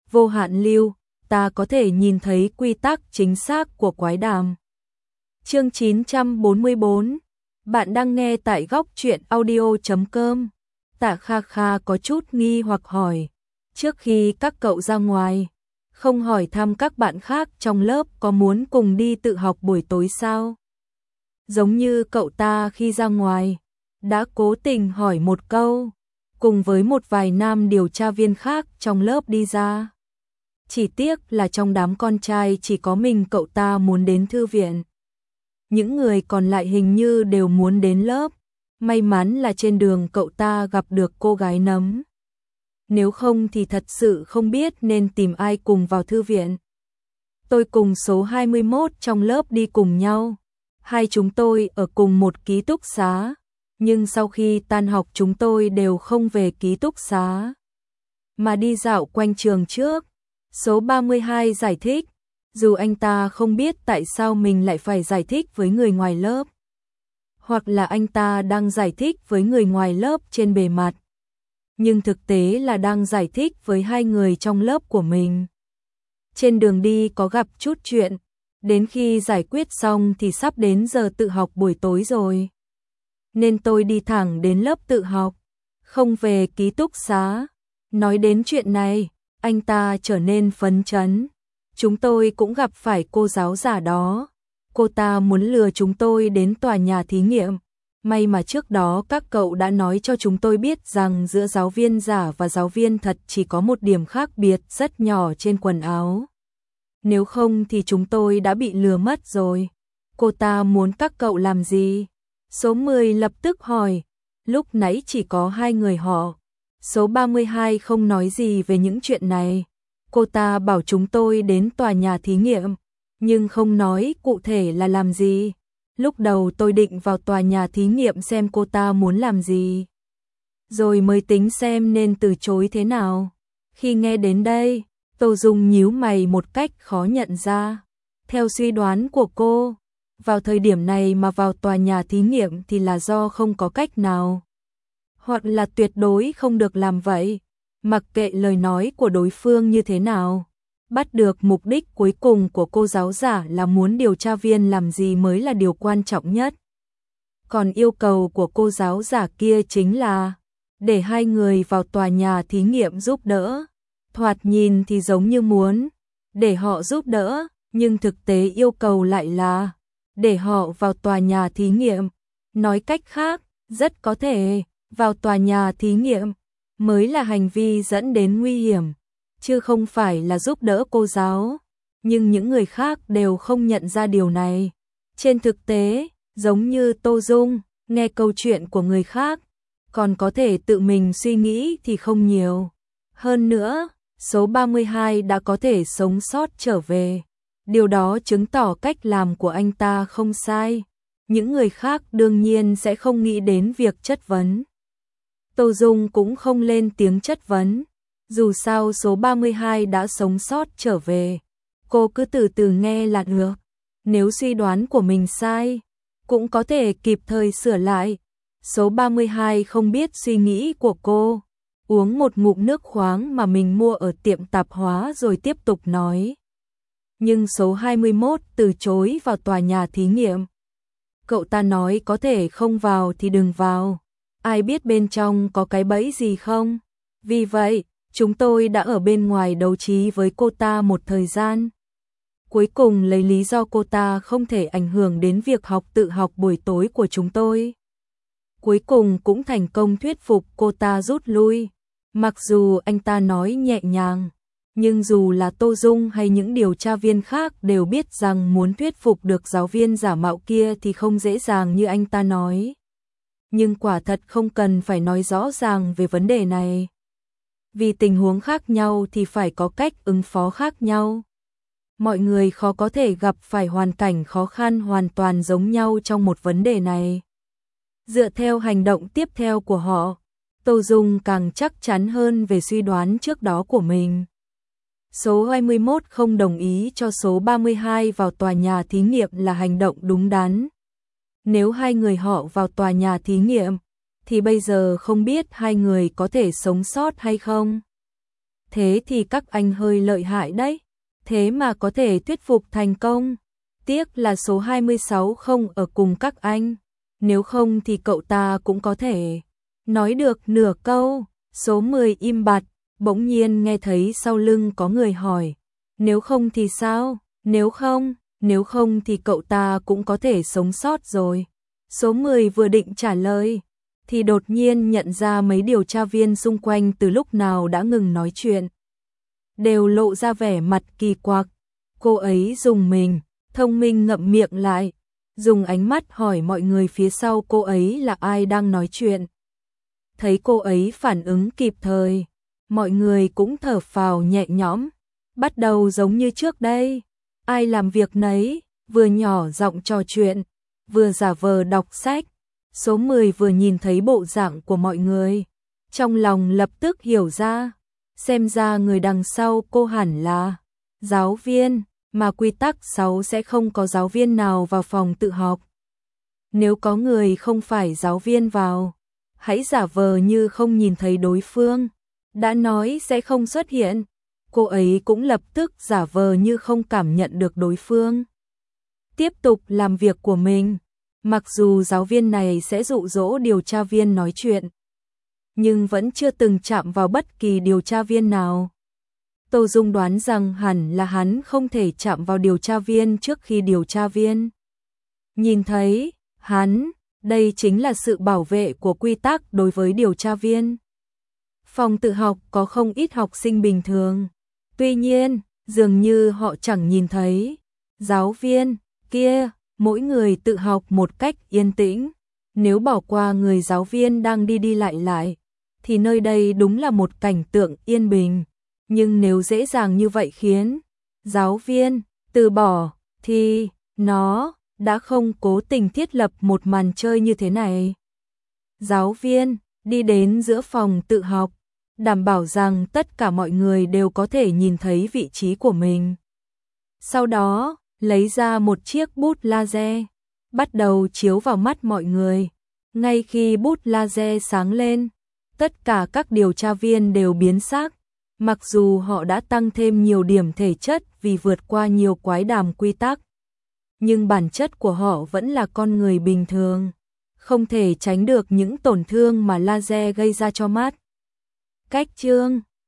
vô hạn lưu, ta có thể nhìn thấy quy tắc chính xác của quái đàm. Chương 944. Bạn đang nghe tại góc truyện audio.com. Tạ Kha Kha có chút nghi hoặc hỏi, trước khi các cậu ra ngoài, không hỏi thăm các bạn khác trong lớp có muốn cùng đi tự học buổi tối sao? Giống như cậu ta khi ra ngoài, đã cố tình hỏi một câu, cùng với một vài nam điều tra viên khác trong lớp đi ra. Chỉ tiếc là trong đám con trai chỉ có mình cậu ta muốn đến thư viện. Những người còn lại hình như đều muốn đến lớp. May mắn là trên đường cậu ta gặp được cô gái nấm. Nếu không thì thật sự không biết nên tìm ai cùng vào thư viện. Tôi cùng số 21 trong lớp đi cùng nhau. Hai chúng tôi ở cùng một ký túc xá. Nhưng sau khi tan học chúng tôi đều không về ký túc xá, mà đi dạo quanh trường trước. Số 32 giải thích, dù anh ta không biết tại sao mình lại phải giải thích với người ngoài lớp. Hoặc là anh ta đang giải thích với người ngoài lớp trên bề mặt, nhưng thực tế là đang giải thích với hai người trong lớp của mình. Trên đường đi có gặp chút chuyện, đến khi giải quyết xong thì sắp đến giờ tự học buổi tối rồi. Nên tôi đi thẳng đến lớp tự học, không về ký túc xá. Nói đến chuyện này, anh ta trở nên phấn chấn. Chúng tôi cũng gặp phải cô giáo giả đó. Cô ta muốn lừa chúng tôi đến tòa nhà thí nghiệm. May mà trước đó các cậu đã nói cho chúng tôi biết rằng giữa giáo viên giả và giáo viên thật chỉ có một điểm khác biệt rất nhỏ trên quần áo. Nếu không thì chúng tôi đã bị lừa mất rồi. Cô ta muốn các cậu làm gì? Số 10 lập tức hỏi. Lúc nãy chỉ có hai người họ. Số 32 không nói gì về những chuyện này. Cô ta bảo chúng tôi đến tòa nhà thí nghiệm, nhưng không nói cụ thể là làm gì. Lúc đầu tôi định vào tòa nhà thí nghiệm xem cô ta muốn làm gì, rồi mới tính xem nên từ chối thế nào. Khi nghe đến đây, Tô Dung nhíu mày một cách khó nhận ra. Theo suy đoán của cô, vào thời điểm này mà vào tòa nhà thí nghiệm thì là do không có cách nào, hoặc là tuyệt đối không được làm vậy. Mặc kệ lời nói của đối phương như thế nào, bắt được mục đích cuối cùng của cô giáo giả là muốn điều tra viên làm gì mới là điều quan trọng nhất. Còn yêu cầu của cô giáo giả kia chính là để hai người vào tòa nhà thí nghiệm giúp đỡ. Thoạt nhìn thì giống như muốn để họ giúp đỡ, nhưng thực tế yêu cầu lại là để họ vào tòa nhà thí nghiệm. Nói cách khác, rất có thể vào tòa nhà thí nghiệm mới là hành vi dẫn đến nguy hiểm, chứ không phải là giúp đỡ cô giáo. Nhưng những người khác đều không nhận ra điều này. Trên thực tế, giống như Tô Dung, nghe câu chuyện của người khác, còn có thể tự mình suy nghĩ thì không nhiều. Hơn nữa, số 32 đã có thể sống sót trở về. Điều đó chứng tỏ cách làm của anh ta không sai. Những người khác đương nhiên sẽ không nghĩ đến việc chất vấn. Tô Dung cũng không lên tiếng chất vấn. Dù sao số 32 đã sống sót trở về, cô cứ từ từ nghe là được. Nếu suy đoán của mình sai, cũng có thể kịp thời sửa lại. Số 32 không biết suy nghĩ của cô, uống một ngụm nước khoáng mà mình mua ở tiệm tạp hóa rồi tiếp tục nói. Nhưng số 21 từ chối vào tòa nhà thí nghiệm. Cậu ta nói có thể không vào thì đừng vào. Ai biết bên trong có cái bẫy gì không? Vì vậy, chúng tôi đã ở bên ngoài đấu trí với cô ta một thời gian. Cuối cùng lấy lý do cô ta không thể ảnh hưởng đến việc tự học buổi tối của chúng tôi. Cuối cùng cũng thành công thuyết phục cô ta rút lui. Mặc dù anh ta nói nhẹ nhàng, nhưng dù là Tô Dung hay những điều tra viên khác đều biết rằng muốn thuyết phục được giáo viên giả mạo kia thì không dễ dàng như anh ta nói. Nhưng quả thật không cần phải nói rõ ràng về vấn đề này. Vì tình huống khác nhau thì phải có cách ứng phó khác nhau. Mọi người khó có thể gặp phải hoàn cảnh khó khăn hoàn toàn giống nhau trong một vấn đề này. Dựa theo hành động tiếp theo của họ, Tô Dung càng chắc chắn hơn về suy đoán trước đó của mình. Số 21 không đồng ý cho số 32 vào tòa nhà thí nghiệm là hành động đúng đắn. Nếu hai người họ vào tòa nhà thí nghiệm, thì bây giờ không biết hai người có thể sống sót hay không. thế thì các anh hơi lợi hại đấy, thế mà có thể thuyết phục thành công. Tiếc là số 26 không ở cùng các anh, nếu không thì cậu ta cũng có thể nói được nửa câu. Số 10 im bặt, bỗng nhiên nghe thấy sau lưng có người hỏi, nếu không thì sao, nếu không thì cậu ta cũng có thể sống sót rồi. Số 10 vừa định trả lời, thì đột nhiên nhận ra mấy điều tra viên xung quanh từ lúc nào đã ngừng nói chuyện. Đều lộ ra vẻ mặt kỳ quặc, cô ấy dùng mình, thông minh ngậm miệng lại, dùng ánh mắt hỏi mọi người phía sau cô ấy là ai đang nói chuyện. Thấy cô ấy phản ứng kịp thời, mọi người cũng thở phào nhẹ nhõm, bắt đầu giống như trước đây, ai làm việc nấy, vừa nhỏ giọng trò chuyện, vừa giả vờ đọc sách. Số 10 vừa nhìn thấy bộ dạng của mọi người, trong lòng lập tức hiểu ra, xem ra người đằng sau cô hẳn là giáo viên, mà quy tắc 6 sẽ không có giáo viên nào vào phòng tự học. Nếu có người không phải giáo viên vào, hãy giả vờ như không nhìn thấy đối phương, đã nói sẽ không xuất hiện. Cô ấy cũng lập tức giả vờ như không cảm nhận được đối phương, tiếp tục làm việc của mình. Mặc dù giáo viên này sẽ dụ dỗ điều tra viên nói chuyện, nhưng vẫn chưa từng chạm vào bất kỳ điều tra viên nào. Tô Dung đoán rằng hẳn là hắn không thể chạm vào điều tra viên trước khi điều tra viên nhìn thấy hắn. Đây chính là sự bảo vệ của quy tắc đối với điều tra viên. Phòng tự học có không ít học sinh bình thường, tuy nhiên, dường như họ chẳng nhìn thấy giáo viên kia, mỗi người tự học một cách yên tĩnh. Nếu bỏ qua người giáo viên đang đi đi lại lại, thì nơi đây đúng là một cảnh tượng yên bình. Nhưng nếu dễ dàng như vậy khiến giáo viên từ bỏ, thì nó đã không cố tình thiết lập một màn chơi như thế này. Giáo viên đi đến giữa phòng tự học, đảm bảo rằng tất cả mọi người đều có thể nhìn thấy vị trí của mình. Sau đó, lấy ra một chiếc bút laser, bắt đầu chiếu vào mắt mọi người. Ngay khi bút laser sáng lên, tất cả các điều tra viên đều biến sắc. Mặc dù họ đã tăng thêm nhiều điểm thể chất vì vượt qua nhiều quái đàm quy tắc, nhưng bản chất của họ vẫn là con người bình thường, không thể tránh được những tổn thương mà laser gây ra cho mắt. Cách chương